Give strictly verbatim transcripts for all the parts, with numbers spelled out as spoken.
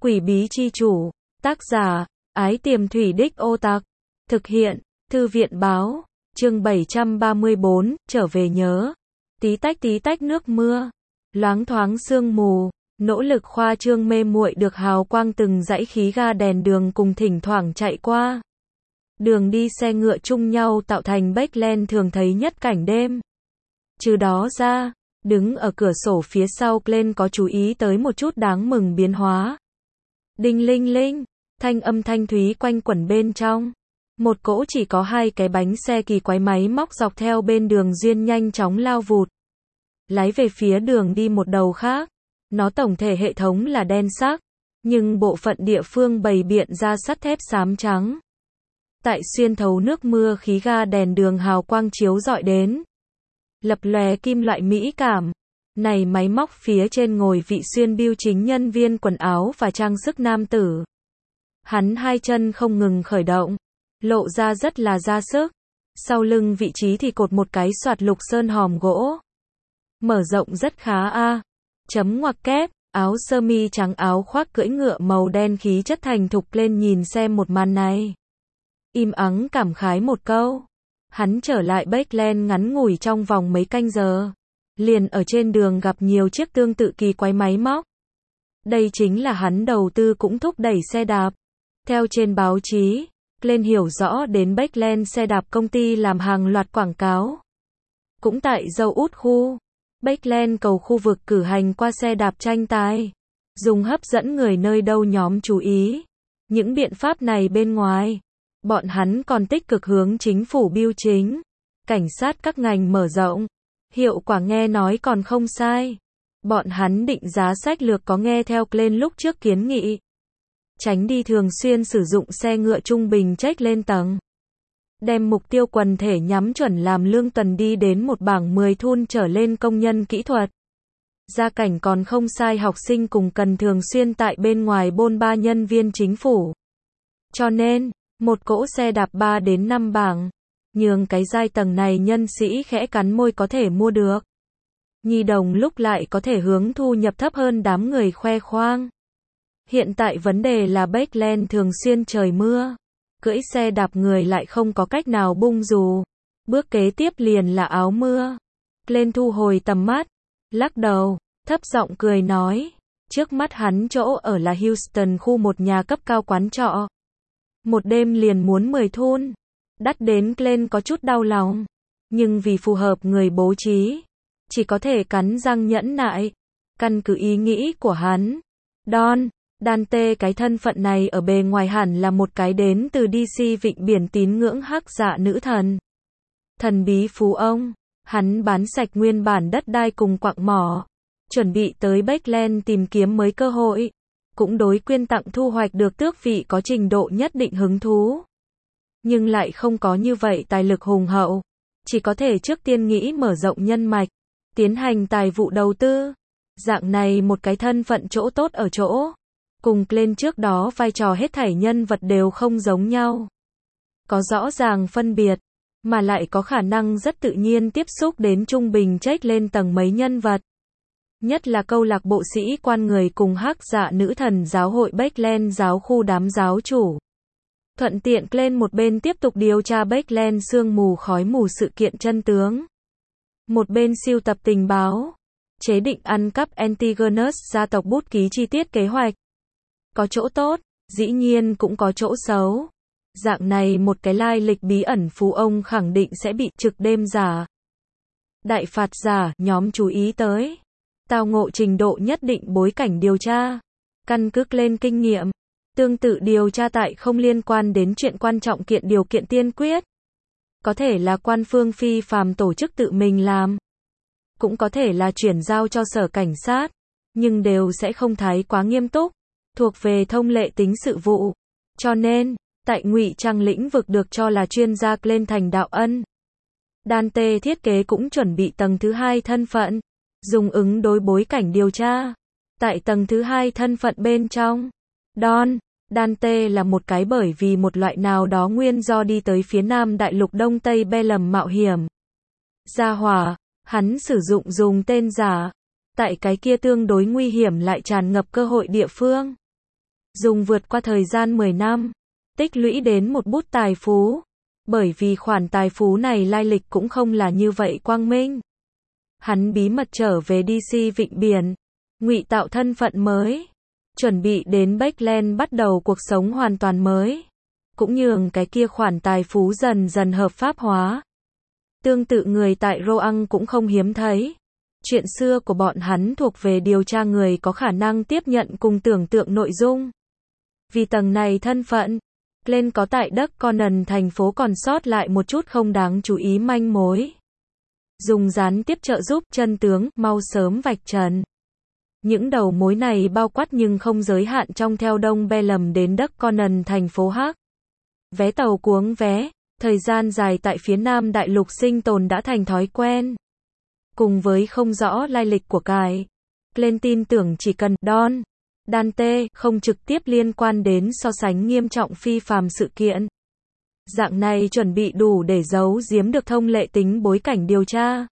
Quỷ bí chi chủ, tác giả, Ái Tiềm Thủy Đích Ô Tặc, thực hiện, Thư viện báo, chương bảy trăm ba mươi bốn, trở về nhớ, tí tách tí tách nước mưa, loáng thoáng sương mù, nỗ lực khoa trương mê muội được hào quang từng dãy khí ga đèn đường cùng thỉnh thoảng chạy qua. Đường đi xe ngựa chung nhau tạo thành Backland thường thấy nhất cảnh đêm. Trừ đó ra, đứng ở cửa sổ phía sau Glenn có chú ý tới một chút đáng mừng biến hóa. Đinh linh linh, thanh âm thanh thúy quanh quẩn bên trong. Một cỗ chỉ có hai cái bánh xe kỳ quái máy móc dọc theo bên đường duyên nhanh chóng lao vụt. Lái về phía đường đi một đầu khác. Nó tổng thể hệ thống là đen sắc, nhưng bộ phận địa phương bày biện ra sắt thép xám trắng. Tại xuyên thấu nước mưa khí ga đèn đường hào quang chiếu rọi đến. Lập lòe kim loại mỹ cảm. Này máy móc phía trên ngồi vị xuyên biêu chính nhân viên quần áo và trang sức nam tử. Hắn hai chân không ngừng khởi động, lộ ra rất là ra sức. Sau lưng vị trí thì cột một cái xoạt lục sơn hòm gỗ. Mở rộng rất khá a. Chấm ngoặc kép, áo sơ mi trắng áo khoác cưỡi ngựa màu đen khí chất thành thục lên nhìn xem một màn này. Im ắng cảm khái một câu. Hắn trở lại Backland ngắn ngủi trong vòng mấy canh giờ. Liền ở trên đường gặp nhiều chiếc tương tự kỳ quái máy móc. Đây chính là hắn đầu tư cũng thúc đẩy xe đạp. Theo trên báo chí, Glenn hiểu rõ đến Backland xe đạp công ty làm hàng loạt quảng cáo. Cũng tại dâu út khu, Backland cầu khu vực cử hành qua xe đạp tranh tài. Dùng hấp dẫn người nơi đâu nhóm chú ý. Những biện pháp này bên ngoài, bọn hắn còn tích cực hướng chính phủ biêu chính, cảnh sát các ngành mở rộng. Hiệu quả nghe nói còn không sai. Bọn hắn định giá sách lược có nghe theo Glenn lúc trước kiến nghị. Tránh đi thường xuyên sử dụng xe ngựa trung bình check lên tầng. Đem mục tiêu quần thể nhắm chuẩn làm lương tuần đi đến một bảng mười thun trở lên công nhân kỹ thuật. Gia cảnh còn không sai học sinh cùng cần thường xuyên tại bên ngoài bôn ba nhân viên chính phủ. Cho nên, một cỗ xe đạp ba đến năm bảng. Nhường cái giai tầng này nhân sĩ khẽ cắn môi có thể mua được. Nhi đồng lúc lại có thể hướng thu nhập thấp hơn đám người khoe khoang. Hiện tại vấn đề là Backland thường xuyên trời mưa. Cưỡi xe đạp người lại không có cách nào bung dù. Bước kế tiếp liền là áo mưa. Glenn thu hồi tầm mắt. Lắc đầu, thấp giọng cười nói. Trước mắt hắn chỗ ở là Houston khu một nhà cấp cao quán trọ. Một đêm liền muốn mười thun. Đắt đến Glenn có chút đau lòng. Nhưng vì phù hợp người bố trí, chỉ có thể cắn răng nhẫn nại. Căn cứ ý nghĩ của hắn. Don, Dante cái thân phận này ở bề ngoài hẳn là một cái đến từ đê xê vịnh biển tín ngưỡng hắc dạ nữ thần. Thần bí phú ông. Hắn bán sạch nguyên bản đất đai cùng quặng mỏ. Chuẩn bị tới Backland tìm kiếm mới cơ hội. Cũng đối quyên tặng thu hoạch được tước vị có trình độ nhất định hứng thú. Nhưng lại không có như vậy tài lực hùng hậu. Chỉ có thể trước tiên nghĩ mở rộng nhân mạch. Tiến hành tài vụ đầu tư. Dạng này một cái thân phận chỗ tốt ở chỗ. Cùng Glenn trước đó vai trò hết thảy nhân vật đều không giống nhau. Có rõ ràng phân biệt. Mà lại có khả năng rất tự nhiên tiếp xúc đến trung bình check lên tầng mấy nhân vật. Nhất là câu lạc bộ sĩ quan người cùng hắc dạ nữ thần giáo hội Backland giáo khu đám giáo chủ. Thuận tiện Glenn một bên tiếp tục điều tra Backland sương mù khói mù sự kiện chân tướng. Một bên sưu tập tình báo. Chế định ăn cắp Antigonus gia tộc bút ký chi tiết kế hoạch. Có chỗ tốt, dĩ nhiên cũng có chỗ xấu. Dạng này một cái lai lịch bí ẩn phú ông khẳng định sẽ bị trực đêm giả. Đại phạt giả, nhóm chú ý tới. Tao ngộ trình độ nhất định bối cảnh điều tra. Căn cứ lên kinh nghiệm. Tương tự điều tra tại không liên quan đến chuyện quan trọng kiện điều kiện tiên quyết. Có thể là quan phương phi phàm tổ chức tự mình làm. Cũng có thể là chuyển giao cho sở cảnh sát. Nhưng đều sẽ không thái quá nghiêm túc. Thuộc về thông lệ tính sự vụ. Cho nên, tại ngụy trang lĩnh vực được cho là chuyên gia lên thành đạo ân. Dante thiết kế cũng chuẩn bị tầng thứ hai thân phận. Dùng ứng đối bối cảnh điều tra. Tại tầng thứ hai thân phận bên trong. Don, Dante là một cái bởi vì một loại nào đó nguyên do đi tới phía nam đại lục đông tây Bellum mạo hiểm. Gia hỏa, hắn sử dụng dùng tên giả. Tại cái kia tương đối nguy hiểm lại tràn ngập cơ hội địa phương. Dùng vượt qua thời gian mười năm, tích lũy đến một bút tài phú. Bởi vì khoản tài phú này lai lịch cũng không là như vậy quang minh. Hắn bí mật trở về đê xê Vịnh Biển, ngụy tạo thân phận mới, chuẩn bị đến Backland bắt đầu cuộc sống hoàn toàn mới, cũng nhường cái kia khoản tài phú dần dần hợp pháp hóa. Tương tự người tại Roang cũng không hiếm thấy. Chuyện xưa của bọn hắn thuộc về điều tra người có khả năng tiếp nhận cùng tưởng tượng nội dung. Vì tầng này thân phận, Glenn có tại đất Conan thành phố còn sót lại một chút không đáng chú ý manh mối. Dùng gián tiếp trợ giúp chân tướng, mau sớm vạch trần. Những đầu mối này bao quát nhưng không giới hạn trong theo Đông Bellum đến đất Conan thành phố Hắc. Vé tàu cuống vé, thời gian dài tại phía Nam Đại Lục sinh tồn đã thành thói quen. Cùng với không rõ lai lịch của cải, Glenn tin tưởng chỉ cần Don, Dante không trực tiếp liên quan đến so sánh nghiêm trọng phi phàm sự kiện. Dạng này chuẩn bị đủ để giấu giếm được thông lệ tính bối cảnh điều tra.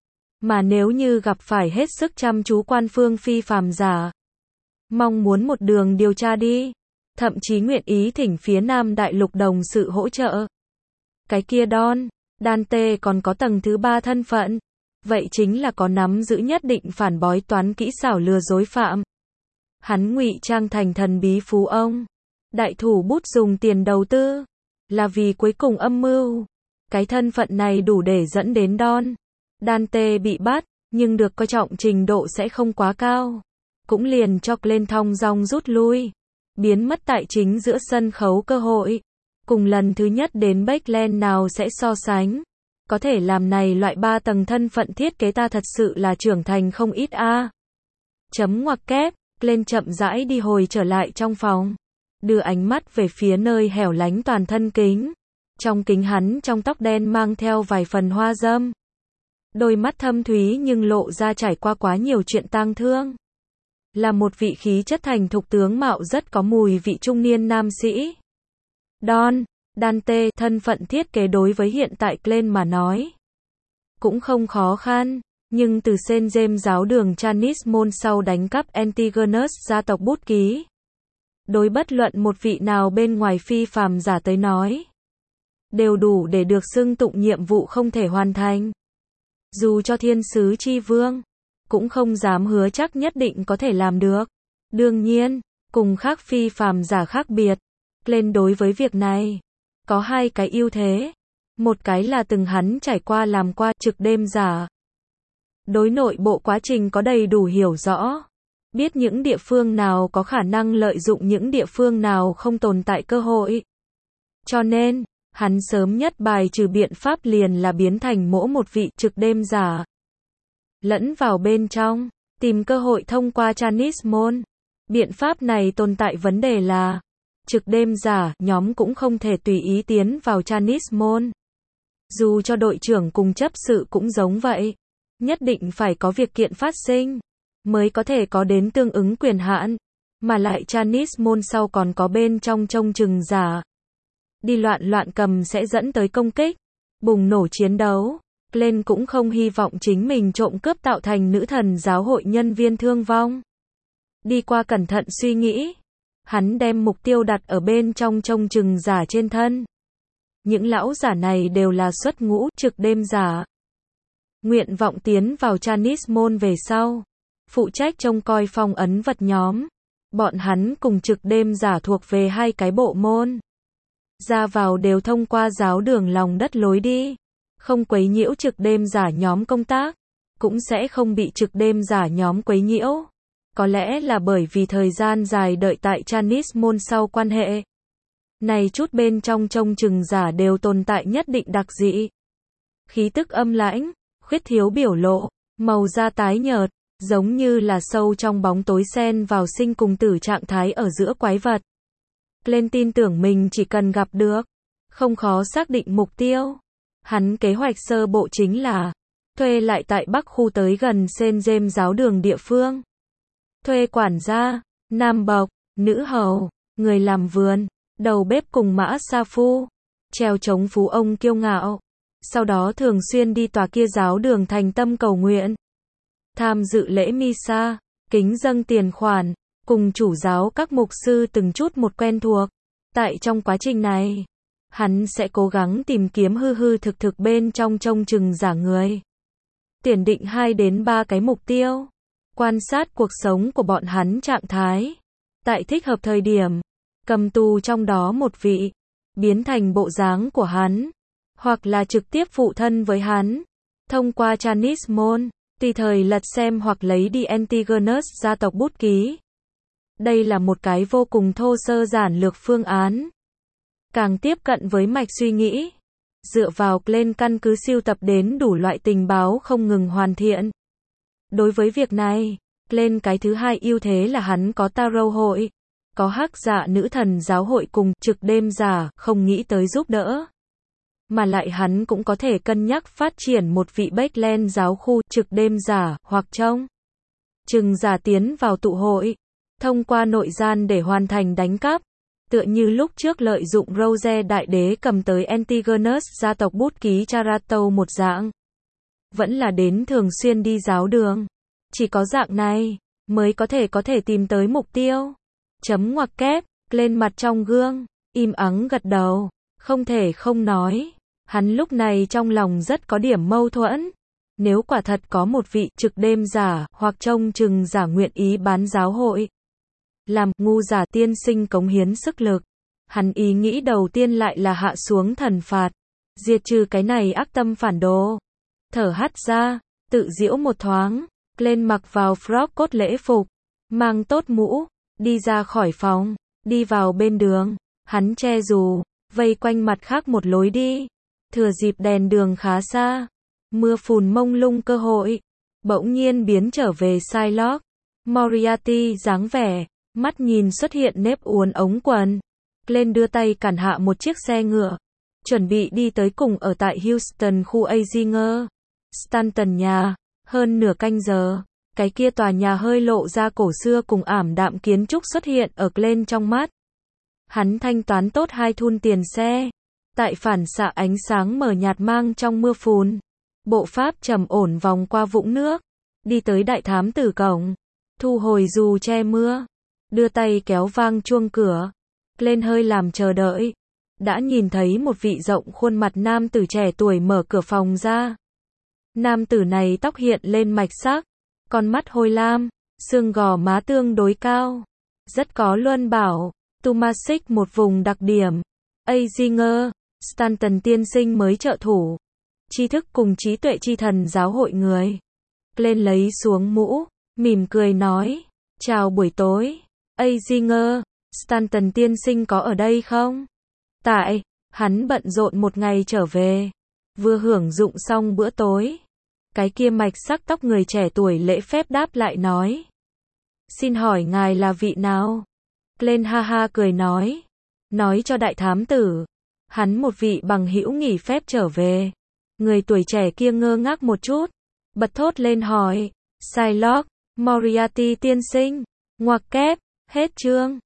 Mà nếu như gặp phải hết sức chăm chú quan phương phi phàm giả, mong muốn một đường điều tra đi, thậm chí nguyện ý thỉnh phía Nam Đại Lục đồng sự hỗ trợ. Cái kia Don, Dante còn có tầng thứ ba thân phận, vậy chính là có nắm giữ nhất định phản bói toán kỹ xảo lừa dối phạm. Hắn ngụy trang thành thần bí phú ông, đại thủ bút dùng tiền đầu tư, là vì cuối cùng âm mưu. Cái thân phận này đủ để dẫn đến Don, Dante bị bắt, nhưng được coi trọng trình độ sẽ không quá cao. Cũng liền cho lên thong dong rút lui, biến mất tại chính giữa sân khấu cơ hội. Cùng lần thứ nhất đến Backland nào sẽ so sánh. Có thể làm này loại ba tầng thân phận thiết kế ta thật sự là trưởng thành không ít a. À. Chấm ngoặc kép, lên chậm rãi đi hồi trở lại trong phòng. Đưa ánh mắt về phía nơi hẻo lánh toàn thân kính. Trong kính hắn trong tóc đen mang theo vài phần hoa dâm. Đôi mắt thâm thúy nhưng lộ ra trải qua quá nhiều chuyện tang thương. Là một vị khí chất thành thục tướng mạo rất có mùi vị trung niên nam sĩ. Don, Dante, thân phận thiết kế đối với hiện tại Glenn mà nói cũng không khó khăn, nhưng từ Saint James giáo đường Chanis Môn sau đánh cắp Antigonus gia tộc bút ký. Đối bất luận một vị nào bên ngoài phi phàm giả tới nói, đều đủ để được xưng tụng nhiệm vụ không thể hoàn thành. Dù cho thiên sứ chi vương, cũng không dám hứa chắc nhất định có thể làm được. Đương nhiên, cùng khác phi phàm giả khác biệt, Glenn đối với việc này có hai cái ưu thế. Một cái là từng hắn trải qua làm qua trực đêm giả. Đối nội bộ quá trình có đầy đủ hiểu rõ. Biết những địa phương nào có khả năng lợi dụng những địa phương nào không tồn tại cơ hội. Cho nên, hắn sớm nhất bài trừ biện pháp liền là biến thành mỗi một vị trực đêm giả. Lẫn vào bên trong, tìm cơ hội thông qua Chanis Môn. Biện pháp này tồn tại vấn đề là trực đêm giả, nhóm cũng không thể tùy ý tiến vào Chanis Môn. Dù cho đội trưởng cùng chấp sự cũng giống vậy. Nhất định phải có việc kiện phát sinh, mới có thể có đến tương ứng quyền hạn. Mà lại Chanis Môn sau còn có bên trong trông chừng giả. Đi loạn loạn cầm sẽ dẫn tới công kích, bùng nổ chiến đấu. Glenn cũng không hy vọng chính mình trộm cướp tạo thành nữ thần giáo hội nhân viên thương vong. Đi qua cẩn thận suy nghĩ, hắn đem mục tiêu đặt ở bên trong trông chừng giả trên thân. Những lão giả này đều là xuất ngũ trực đêm giả. Nguyện vọng tiến vào Chanis Môn về sau, phụ trách trông coi phong ấn vật nhóm. Bọn hắn cùng trực đêm giả thuộc về hai cái bộ môn. Ra vào đều thông qua giáo đường lòng đất lối đi. Không quấy nhiễu trực đêm giả nhóm công tác, cũng sẽ không bị trực đêm giả nhóm quấy nhiễu. Có lẽ là bởi vì thời gian dài đợi tại Chanis Môn sau quan hệ. Này chút bên trong trông chừng giả đều tồn tại nhất định đặc dị. Khí tức âm lãnh, khuyết thiếu biểu lộ, màu da tái nhợt, giống như là sâu trong bóng tối xen vào sinh cùng tử trạng thái ở giữa quái vật. Glenn tin tưởng mình chỉ cần gặp được, không khó xác định mục tiêu. Hắn kế hoạch sơ bộ chính là thuê lại tại Bắc khu tới gần Saint James giáo đường địa phương. Thuê quản gia, nam bộc, nữ hầu, người làm vườn, đầu bếp cùng mã sa phu, treo chống phú ông kiêu ngạo. Sau đó thường xuyên đi tòa kia giáo đường thành tâm cầu nguyện. Tham dự lễ Misa, kính dâng tiền khoản, cùng chủ giáo các mục sư từng chút một quen thuộc. Tại trong quá trình này, hắn sẽ cố gắng tìm kiếm hư hư thực thực bên trong trông chừng giả người. Tiền định hai đến ba cái mục tiêu. Quan sát cuộc sống của bọn hắn trạng thái. Tại thích hợp thời điểm, cầm tù trong đó một vị, biến thành bộ dáng của hắn, hoặc là trực tiếp phụ thân với hắn, thông qua Chanis Môn, tùy thời lật xem hoặc lấy đi Antigonus gia tộc bút ký. Đây là một cái vô cùng thô sơ giản lược phương án. Càng tiếp cận với mạch suy nghĩ, dựa vào lên căn cứ siêu tập đến đủ loại tình báo không ngừng hoàn thiện. Đối với việc này, lên cái thứ hai ưu thế là hắn có Tarot hội, có hắc dạ nữ thần giáo hội cùng trực đêm giả không nghĩ tới giúp đỡ. Mà lại hắn cũng có thể cân nhắc phát triển một vị Backland giáo khu trực đêm giả hoặc trông chừng giả tiến vào tụ hội, thông qua nội gian để hoàn thành đánh cắp. Tựa như lúc trước lợi dụng Rose đại đế cầm tới Antigonus gia tộc bút ký Charato một dạng. Vẫn là đến thường xuyên đi giáo đường. Chỉ có dạng này, mới có thể có thể tìm tới mục tiêu. Chấm ngoặc kép, lên mặt trong gương, im ắng gật đầu, không thể không nói. Hắn lúc này trong lòng rất có điểm mâu thuẫn. Nếu quả thật có một vị trực đêm giả hoặc trông chừng giả nguyện ý bán giáo hội, làm ngu giả tiên sinh cống hiến sức lực, hắn ý nghĩ đầu tiên lại là hạ xuống thần phạt, diệt trừ cái này ác tâm phản đồ. Thở hắt ra, tự giễu một thoáng, lên mặc vào frock cốt lễ phục, mang tốt mũ, đi ra khỏi phòng, đi vào bên đường, hắn che dù, vây quanh mặt khác một lối đi, thừa dịp đèn đường khá xa, mưa phùn mông lung cơ hội, bỗng nhiên biến trở về Psylocke, Moriarty dáng vẻ, mắt nhìn xuất hiện nếp uốn ống quần, lên đưa tay cản hạ một chiếc xe ngựa, chuẩn bị đi tới cùng ở tại Houston khu Azinger, Stanton nhà, hơn nửa canh giờ, cái kia tòa nhà hơi lộ ra cổ xưa cùng ảm đạm kiến trúc xuất hiện ở Glenn trong mắt. Hắn thanh toán tốt hai thun tiền xe, tại phản xạ ánh sáng mờ nhạt mang trong mưa phùn, bộ pháp trầm ổn vòng qua vũng nước, đi tới đại thám tử cổng, thu hồi dù che mưa, đưa tay kéo vang chuông cửa, lên hơi làm chờ đợi, đã nhìn thấy một vị rộng khuôn mặt nam tử trẻ tuổi mở cửa phòng ra. Nam tử này tóc hiện lên mạch sắc, con mắt hôi lam, xương gò má tương đối cao, rất có luân bảo, Tumasic một vùng đặc điểm. Azinger, Stanton tiên sinh mới trợ thủ, tri thức cùng trí tuệ chi thần giáo hội người. Lên lấy xuống mũ, mỉm cười nói, chào buổi tối, Azinger, Stanton tiên sinh có ở đây không? Tại, hắn bận rộn một ngày trở về, vừa hưởng dụng xong bữa tối. Cái kia mạch sắc tóc người trẻ tuổi lễ phép đáp lại nói. Xin hỏi ngài là vị nào? Glenn ha ha cười nói. Nói cho đại thám tử. Hắn một vị bằng hữu nghỉ phép trở về. Người tuổi trẻ kia ngơ ngác một chút. Bật thốt lên hỏi. Psylocke, Moriarty tiên sinh. Ngoặc kép, hết chương.